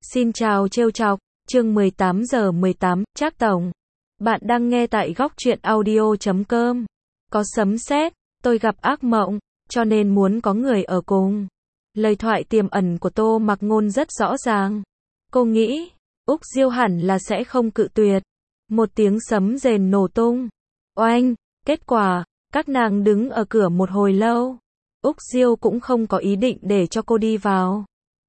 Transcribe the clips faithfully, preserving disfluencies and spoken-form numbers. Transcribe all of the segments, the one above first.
Xin chào trêu chọc, chương mười tám giờ mười tám, Trác Tổng. Bạn đang nghe tại góc truyện audio chấm com. Có sấm sét, tôi gặp ác mộng, cho nên muốn có người ở cùng. Lời thoại tiềm ẩn của Tô Mặc Ngôn rất rõ ràng. Cô nghĩ, Úc Diêu hẳn là sẽ không cự tuyệt. Một tiếng sấm rền nổ tung. Oanh, kết quả, các nàng đứng ở cửa một hồi lâu. Úc Diêu cũng không có ý định để cho cô đi vào.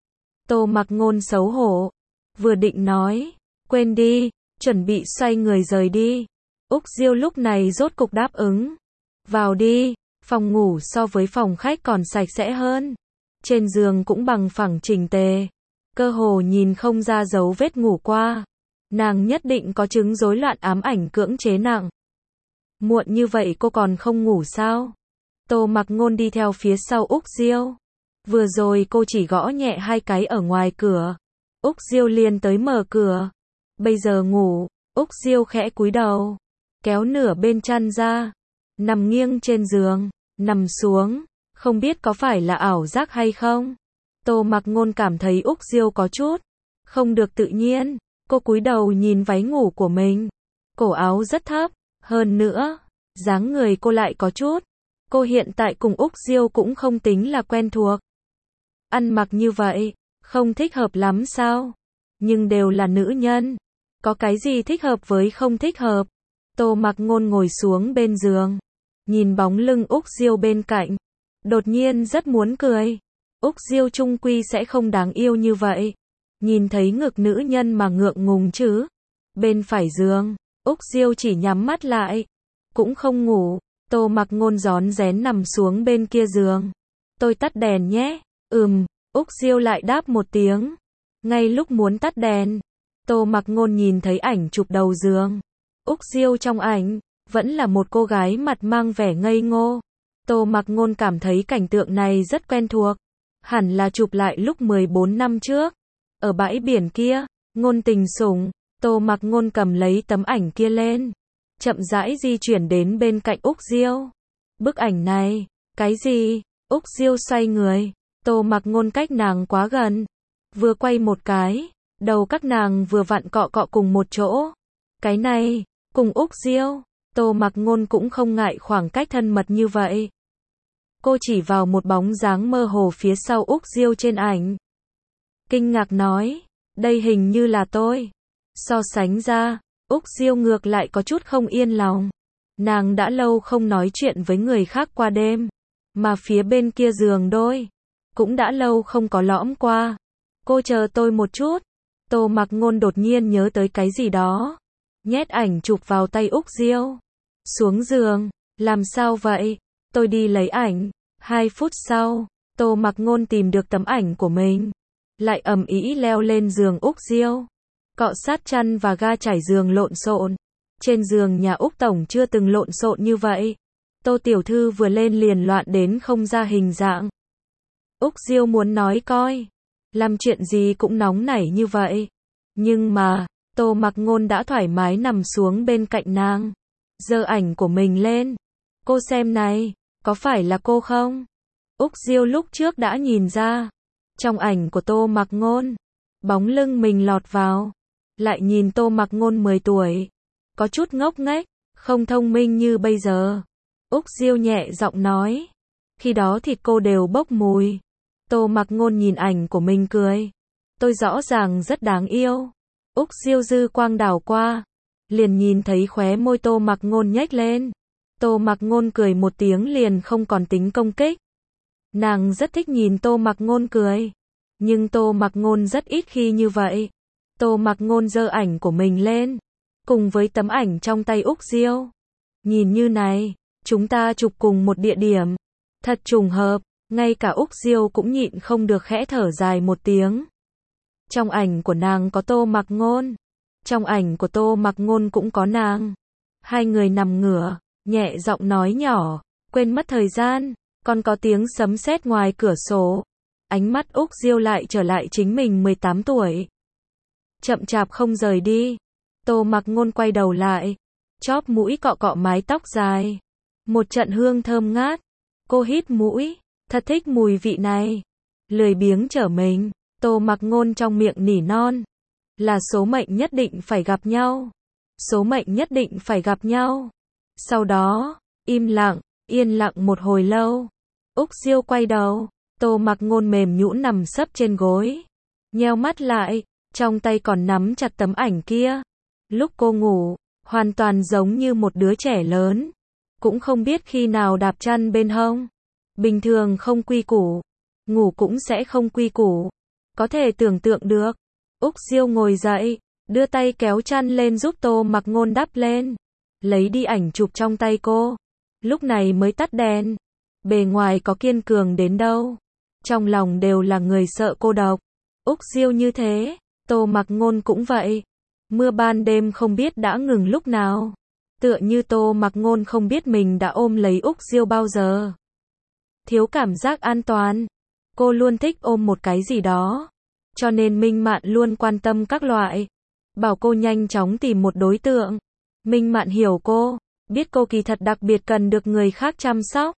Tô Mặc Ngôn xấu hổ, vừa định nói, quên đi, chuẩn bị xoay người rời đi. Úc Diêu lúc này rốt cục đáp ứng. Vào đi, phòng ngủ so với phòng khách còn sạch sẽ hơn. Trên giường cũng bằng phẳng chỉnh tề, cơ hồ nhìn không ra dấu vết ngủ qua. Nàng nhất định có chứng rối loạn ám ảnh cưỡng chế nặng. Muộn như vậy cô còn không ngủ sao? Tô Mặc Ngôn đi theo phía sau Úc Diêu. Vừa rồi cô chỉ gõ nhẹ hai cái ở ngoài cửa. Úc Diêu liền tới mở cửa. Bây giờ ngủ, Úc Diêu khẽ cúi đầu, kéo nửa bên chăn ra, nằm nghiêng trên giường, nằm xuống, không biết có phải là ảo giác hay không. Tô Mặc Ngôn cảm thấy Úc Diêu có chút không được tự nhiên. Cô cúi đầu nhìn váy ngủ của mình. Cổ áo rất thấp, hơn nữa, dáng người cô lại có chút. Cô hiện tại cùng Úc Diêu cũng không tính là quen thuộc. Ăn mặc như vậy, không thích hợp lắm sao? Nhưng đều là nữ nhân. Có cái gì thích hợp với không thích hợp? Tô Mặc Ngôn ngồi xuống bên giường, nhìn bóng lưng Úc Diêu bên cạnh. Đột nhiên rất muốn cười. Úc Diêu chung quy sẽ không đáng yêu như vậy. Nhìn thấy ngực nữ nhân mà ngượng ngùng chứ. Bên phải giường, Úc Diêu chỉ nhắm mắt lại, cũng không ngủ. Tô Mặc Ngôn rón rén nằm xuống bên kia giường. Tôi tắt đèn nhé. Ừm, Úc Diêu lại đáp một tiếng. Ngay lúc muốn tắt đèn, Tô Mặc Ngôn nhìn thấy ảnh chụp đầu giường. Úc Diêu trong ảnh, vẫn là một cô gái mặt mang vẻ ngây ngô. Tô Mặc Ngôn cảm thấy cảnh tượng này rất quen thuộc. Hẳn là chụp lại lúc mười bốn năm trước. Ở bãi biển kia, Ngôn Tình Sủng. Tô Mặc Ngôn cầm lấy tấm ảnh kia lên, chậm rãi di chuyển đến bên cạnh Úc Diêu. Bức ảnh này, cái gì? Úc Diêu xoay người. Tô Mặc Ngôn cách nàng quá gần, vừa quay một cái, đầu các nàng vừa vặn cọ cọ cùng một chỗ. Cái này, cùng Úc Diêu, Tô Mặc Ngôn cũng không ngại khoảng cách thân mật như vậy. Cô chỉ vào một bóng dáng mơ hồ phía sau Úc Diêu trên ảnh. Kinh ngạc nói, đây hình như là tôi. So sánh ra, Úc Diêu ngược lại có chút không yên lòng. Nàng đã lâu không nói chuyện với người khác qua đêm, mà phía bên kia giường đôi cũng đã lâu không có lõm qua. Cô chờ tôi một chút. Tô Mặc Ngôn đột nhiên nhớ tới cái gì đó, nhét ảnh chụp vào tay Úc Diêu. Xuống giường, làm sao vậy? Tôi đi lấy ảnh. Hai phút sau, Tô Mặc Ngôn tìm được tấm ảnh của mình, lại ầm ĩ leo lên giường Úc Diêu, cọ sát chăn và ga trải giường lộn xộn. Trên giường nhà Úc Tổng chưa từng lộn xộn như vậy. Tô tiểu thư vừa lên liền loạn đến không ra hình dạng. Úc Diêu muốn nói coi, làm chuyện gì cũng nóng nảy như vậy. Nhưng mà, Tô Mặc Ngôn đã thoải mái nằm xuống bên cạnh nàng, giơ ảnh của mình lên. Cô xem này, có phải là cô không? Úc Diêu lúc trước đã nhìn ra. Trong ảnh của Tô Mặc Ngôn, bóng lưng mình lọt vào. Lại nhìn Tô Mặc Ngôn mười tuổi, có chút ngốc nghếch, không thông minh như bây giờ. Úc Diêu nhẹ giọng nói, khi đó thịt cô đều bốc mùi. Tô Mặc Ngôn nhìn ảnh của mình cười. Tôi rõ ràng rất đáng yêu. Úc Diêu dư quang đảo qua, liền nhìn thấy khóe môi Tô Mặc Ngôn nhếch lên. Tô Mặc Ngôn cười một tiếng liền không còn tính công kích. Nàng rất thích nhìn Tô Mặc Ngôn cười, nhưng Tô Mặc Ngôn rất ít khi như vậy. Tô Mặc Ngôn giơ ảnh của mình lên, cùng với tấm ảnh trong tay Úc Diêu. Nhìn như này, chúng ta chụp cùng một địa điểm. Thật trùng hợp, ngay cả Úc Diêu cũng nhịn không được khẽ thở dài một tiếng. Trong ảnh của nàng có Tô Mặc Ngôn, trong ảnh của Tô Mặc Ngôn cũng có nàng. Hai người nằm ngửa, nhẹ giọng nói nhỏ, quên mất thời gian, còn có tiếng sấm sét ngoài cửa sổ. Ánh mắt Úc Diêu lại trở lại chính mình mười tám tuổi. Chậm chạp không rời đi. Tô Mặc Ngôn quay đầu lại, chóp mũi cọ cọ mái tóc dài. Một trận hương thơm ngát. Cô hít mũi, thật thích mùi vị này. Lười biếng trở mình, Tô Mặc Ngôn trong miệng nỉ non. Là số mệnh nhất định phải gặp nhau. Số mệnh nhất định phải gặp nhau. Sau đó, im lặng, yên lặng một hồi lâu. Úc Diêu quay đầu, Tô Mặc Ngôn mềm nhũn nằm sấp trên gối. Nheo mắt lại, trong tay còn nắm chặt tấm ảnh kia. Lúc cô ngủ, hoàn toàn giống như một đứa trẻ lớn. Cũng không biết khi nào đạp chăn bên hông. Bình thường không quy củ, ngủ cũng sẽ không quy củ. Có thể tưởng tượng được. Úc Diêu ngồi dậy, đưa tay kéo chăn lên giúp Tô Mặc Ngôn đắp lên. Lấy đi ảnh chụp trong tay cô. Lúc này mới tắt đèn. Bề ngoài có kiên cường đến đâu, trong lòng đều là người sợ cô độc. Úc Diêu như thế, Tô Mặc Ngôn cũng vậy. Mưa ban đêm không biết đã ngừng lúc nào. Tựa như Tô Mặc Ngôn không biết mình đã ôm lấy Úc Diêu bao giờ. Thiếu cảm giác an toàn. Cô luôn thích ôm một cái gì đó. Cho nên Minh Mạn luôn quan tâm các loại. Bảo cô nhanh chóng tìm một đối tượng. Minh Mạn hiểu cô, biết cô kỳ thật đặc biệt cần được người khác chăm sóc.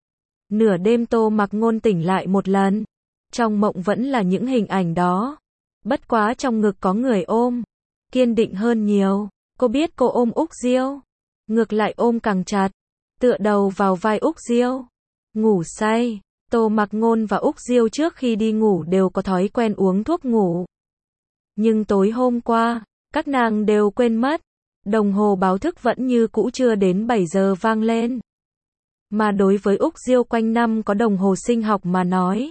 Nửa đêm Tô Mặc Ngôn tỉnh lại một lần. Trong mộng vẫn là những hình ảnh đó. Bất quá trong ngực có người ôm. Kiên định hơn nhiều. Cô biết cô ôm Úc Diêu. Ngược lại ôm càng chặt. Tựa đầu vào vai Úc Diêu. Ngủ say. Tô Mặc Ngôn và Úc Diêu trước khi đi ngủ đều có thói quen uống thuốc ngủ. Nhưng tối hôm qua, các nàng đều quên mất. Đồng hồ báo thức vẫn như cũ chưa đến bảy giờ vang lên. Mà đối với Úc Diêu quanh năm có đồng hồ sinh học mà nói.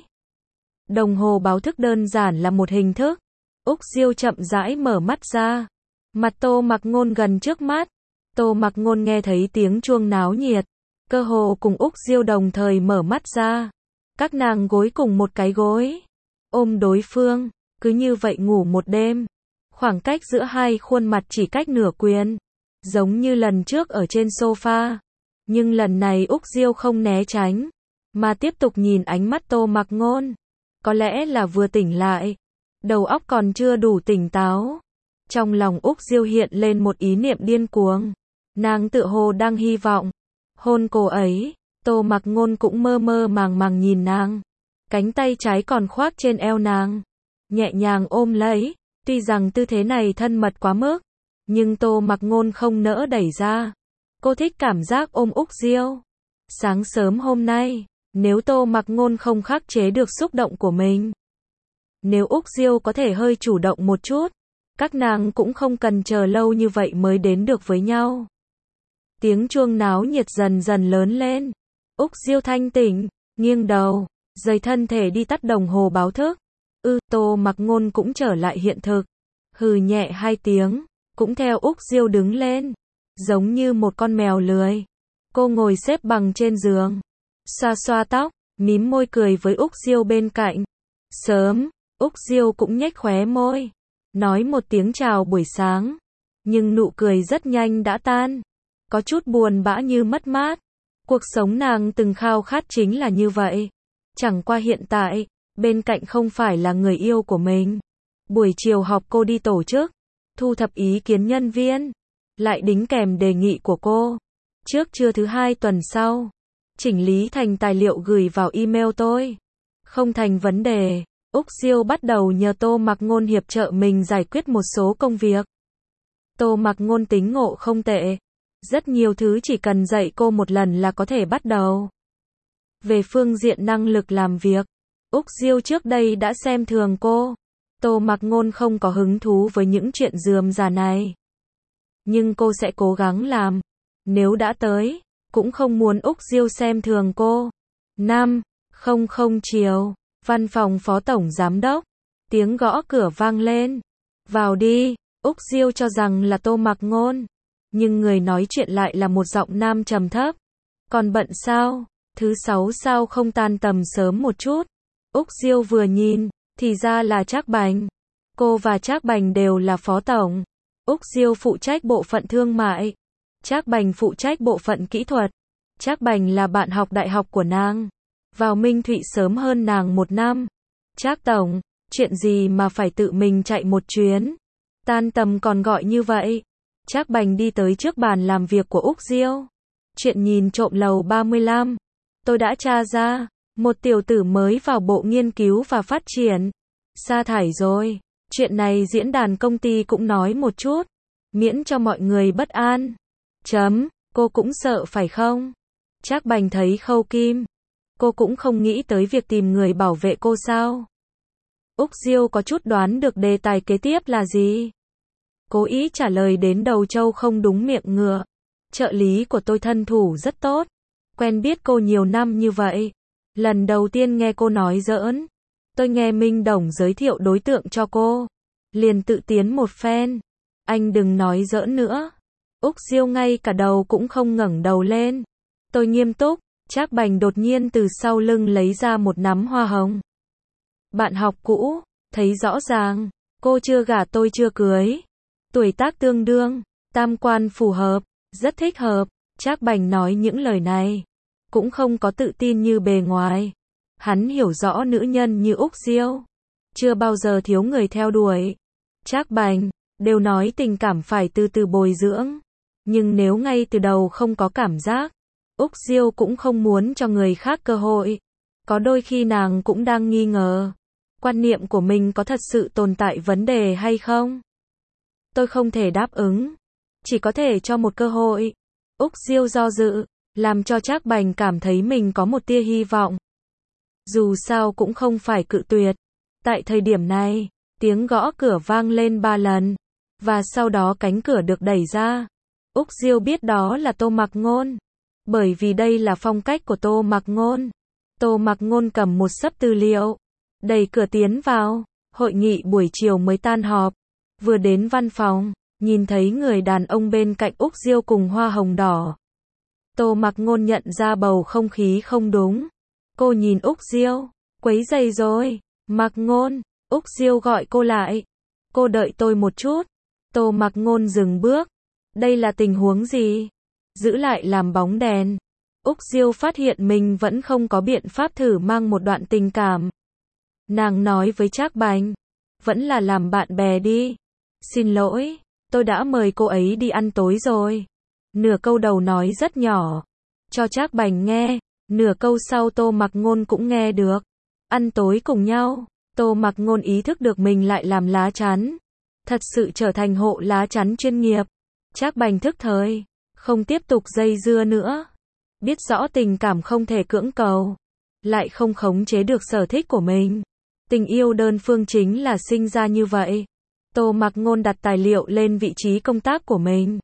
Đồng hồ báo thức đơn giản là một hình thức. Úc Diêu chậm rãi mở mắt ra. Mặt Tô Mặc Ngôn gần trước mắt. Tô Mặc Ngôn nghe thấy tiếng chuông náo nhiệt. Cơ hồ cùng Úc Diêu đồng thời mở mắt ra. Các nàng gối cùng một cái gối. Ôm đối phương. Cứ như vậy ngủ một đêm. Khoảng cách giữa hai khuôn mặt chỉ cách nửa quyền. Giống như lần trước ở trên sofa. Nhưng lần này Úc Diêu không né tránh. Mà tiếp tục nhìn ánh mắt Tô Mặc Ngôn. Có lẽ là vừa tỉnh lại. Đầu óc còn chưa đủ tỉnh táo. Trong lòng Úc Diêu hiện lên một ý niệm điên cuồng. Nàng tự hồ đang hy vọng. Hôn cô ấy. Tô Mặc Ngôn cũng mơ mơ màng màng nhìn nàng. Cánh tay trái còn khoác trên eo nàng. Nhẹ nhàng ôm lấy. Tuy rằng tư thế này thân mật quá mức. Nhưng Tô Mặc Ngôn không nỡ đẩy ra. Cô thích cảm giác ôm Úc Diêu. Sáng sớm hôm nay, nếu Tô Mặc Ngôn không khắc chế được xúc động của mình. Nếu Úc Diêu có thể hơi chủ động một chút. Các nàng cũng không cần chờ lâu như vậy mới đến được với nhau. Tiếng chuông náo nhiệt dần dần lớn lên. Úc Diêu thanh tỉnh, nghiêng đầu, giày thân thể đi tắt đồng hồ báo thức. Ư, Tô Mặc Ngôn cũng trở lại hiện thực. Hừ nhẹ hai tiếng, cũng theo Úc Diêu đứng lên. Giống như một con mèo lười. Cô ngồi xếp bằng trên giường. Xoa xoa tóc, mím môi cười với Úc Diêu bên cạnh. Sớm, Úc Diêu cũng nhếch khóe môi. Nói một tiếng chào buổi sáng. Nhưng nụ cười rất nhanh đã tan. Có chút buồn bã như mất mát. Cuộc sống nàng từng khao khát chính là như vậy. Chẳng qua hiện tại, bên cạnh không phải là người yêu của mình. Buổi chiều họp cô đi tổ chức. Thu thập ý kiến nhân viên. Lại đính kèm đề nghị của cô. Trước trưa thứ hai tuần sau. Chỉnh lý thành tài liệu gửi vào email tôi. Không thành vấn đề. Úc Diêu bắt đầu nhờ Tô Mặc Ngôn hiệp trợ mình giải quyết một số công việc. Tô Mặc Ngôn tính ngộ không tệ. Rất nhiều thứ chỉ cần dạy cô một lần là có thể bắt đầu. Về phương diện năng lực làm việc, Úc Diêu trước đây đã xem thường cô. Tô Mặc Ngôn không có hứng thú với những chuyện rườm rà này. Nhưng cô sẽ cố gắng làm. Nếu đã tới, cũng không muốn Úc Diêu xem thường cô. năm không không chiều, văn phòng phó tổng giám đốc. Tiếng gõ cửa vang lên. Vào đi, Úc Diêu cho rằng là Tô Mặc Ngôn. Nhưng người nói chuyện lại là một giọng nam trầm thấp. Còn bận sao? Thứ sáu sao không tan tầm sớm một chút? Úc Diêu vừa nhìn, thì ra là Trác Bành. Cô và Trác Bành đều là phó tổng. Úc Diêu phụ trách bộ phận thương mại. Trác Bành phụ trách bộ phận kỹ thuật. Trác Bành là bạn học đại học của nàng. Vào Minh Thụy sớm hơn nàng một năm. Trác tổng, chuyện gì mà phải tự mình chạy một chuyến? Tan tầm còn gọi như vậy. Trác Bành đi tới trước bàn làm việc của Úc Diêu. Chuyện nhìn trộm lầu ba mươi lăm. Tôi đã tra ra, một tiểu tử mới vào bộ nghiên cứu và phát triển. sa thải rồi. Chuyện này diễn đàn công ty cũng nói một chút, miễn cho mọi người bất an. Chấm, cô cũng sợ phải không? Trác Bành thấy Khâu Kim. Cô cũng không nghĩ tới việc tìm người bảo vệ cô sao? Úc Diêu có chút đoán được đề tài kế tiếp là gì. Cố ý trả lời đến đầu châu không đúng miệng ngựa. Trợ lý của tôi thân thủ rất tốt. Quen biết cô nhiều năm như vậy. Lần đầu tiên nghe cô nói giỡn. Tôi nghe Minh Đồng giới thiệu đối tượng cho cô. Liền tự tiến một phen. Anh đừng nói giỡn nữa. Úc Diêu ngay cả đầu cũng không ngẩng đầu lên. Tôi nghiêm túc. Trác Bành đột nhiên từ sau lưng lấy ra một nắm hoa hồng. Bạn học cũ, thấy rõ ràng, cô chưa gả tôi chưa cưới. Tuổi tác tương đương, tam quan phù hợp, rất thích hợp. Trác Bành nói những lời này, cũng không có tự tin như bề ngoài. Hắn hiểu rõ nữ nhân như Úc Diêu, chưa bao giờ thiếu người theo đuổi. Trác Bành, đều nói tình cảm phải từ từ bồi dưỡng. Nhưng nếu ngay từ đầu không có cảm giác, Úc Diêu cũng không muốn cho người khác cơ hội. Có đôi khi nàng cũng đang nghi ngờ, quan niệm của mình có thật sự tồn tại vấn đề hay không? Tôi không thể đáp ứng, chỉ có thể cho một cơ hội. Úc Diêu do dự, làm cho Trác Bành cảm thấy mình có một tia hy vọng. Dù sao cũng không phải cự tuyệt. Tại thời điểm này, tiếng gõ cửa vang lên ba lần, và sau đó cánh cửa được đẩy ra. Úc Diêu biết đó là Tô Mặc Ngôn, bởi vì đây là phong cách của Tô Mặc Ngôn. Tô Mặc Ngôn cầm một xấp tư liệu, đẩy cửa tiến vào. Hội nghị buổi chiều mới tan họp. Vừa đến văn phòng, nhìn thấy người đàn ông bên cạnh Úc Diêu cùng hoa hồng đỏ. Tô Mặc Ngôn nhận ra bầu không khí không đúng. Cô nhìn Úc Diêu, quấy rầy rồi. Mặc Ngôn, Úc Diêu gọi cô lại. Cô đợi tôi một chút. Tô Mặc Ngôn dừng bước. Đây là tình huống gì? Giữ lại làm bóng đèn. Úc Diêu phát hiện mình vẫn không có biện pháp thử mang một đoạn tình cảm. Nàng nói với Trác Bành, vẫn là làm bạn bè đi. Xin lỗi, tôi đã mời cô ấy đi ăn tối rồi. Nửa câu đầu nói rất nhỏ, cho Trác Bành nghe. Nửa câu sau Tô Mặc Ngôn cũng nghe được. Ăn tối cùng nhau. Tô Mặc Ngôn ý thức được mình lại làm lá chắn. Thật sự trở thành hộ lá chắn chuyên nghiệp. Trác Bành thức thời, không tiếp tục dây dưa nữa. Biết rõ tình cảm không thể cưỡng cầu, lại không khống chế được sở thích của mình. Tình yêu đơn phương chính là sinh ra như vậy. Tô Mặc Ngôn đặt tài liệu lên vị trí công tác của mình.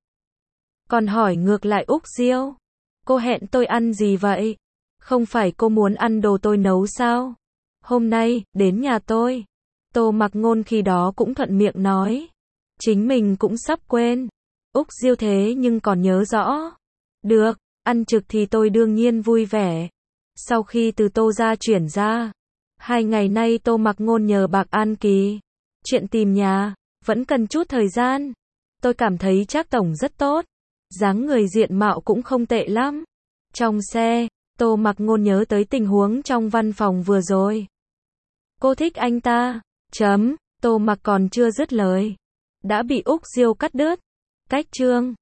Còn hỏi ngược lại Úc Diêu, cô hẹn tôi ăn gì vậy? Không phải cô muốn ăn đồ tôi nấu sao? Hôm nay, đến nhà tôi. Tô Mặc Ngôn khi đó cũng thuận miệng nói. Chính mình cũng sắp quên. Úc Diêu thế nhưng còn nhớ rõ. Được, ăn trực thì tôi đương nhiên vui vẻ. Sau khi từ Tô gia chuyển ra, hai ngày nay Tô Mặc Ngôn nhờ Bạc An Kỳ. Chuyện tìm nhà, vẫn cần chút thời gian. Tôi cảm thấy Trác tổng rất tốt. Dáng người diện mạo cũng không tệ lắm. Trong xe, Tô Mặc Ngôn nhớ tới tình huống trong văn phòng vừa rồi. Cô thích anh ta. Chấm, Tô Mặc còn chưa dứt lời, đã bị Úc Diêu cắt đứt. Cách chương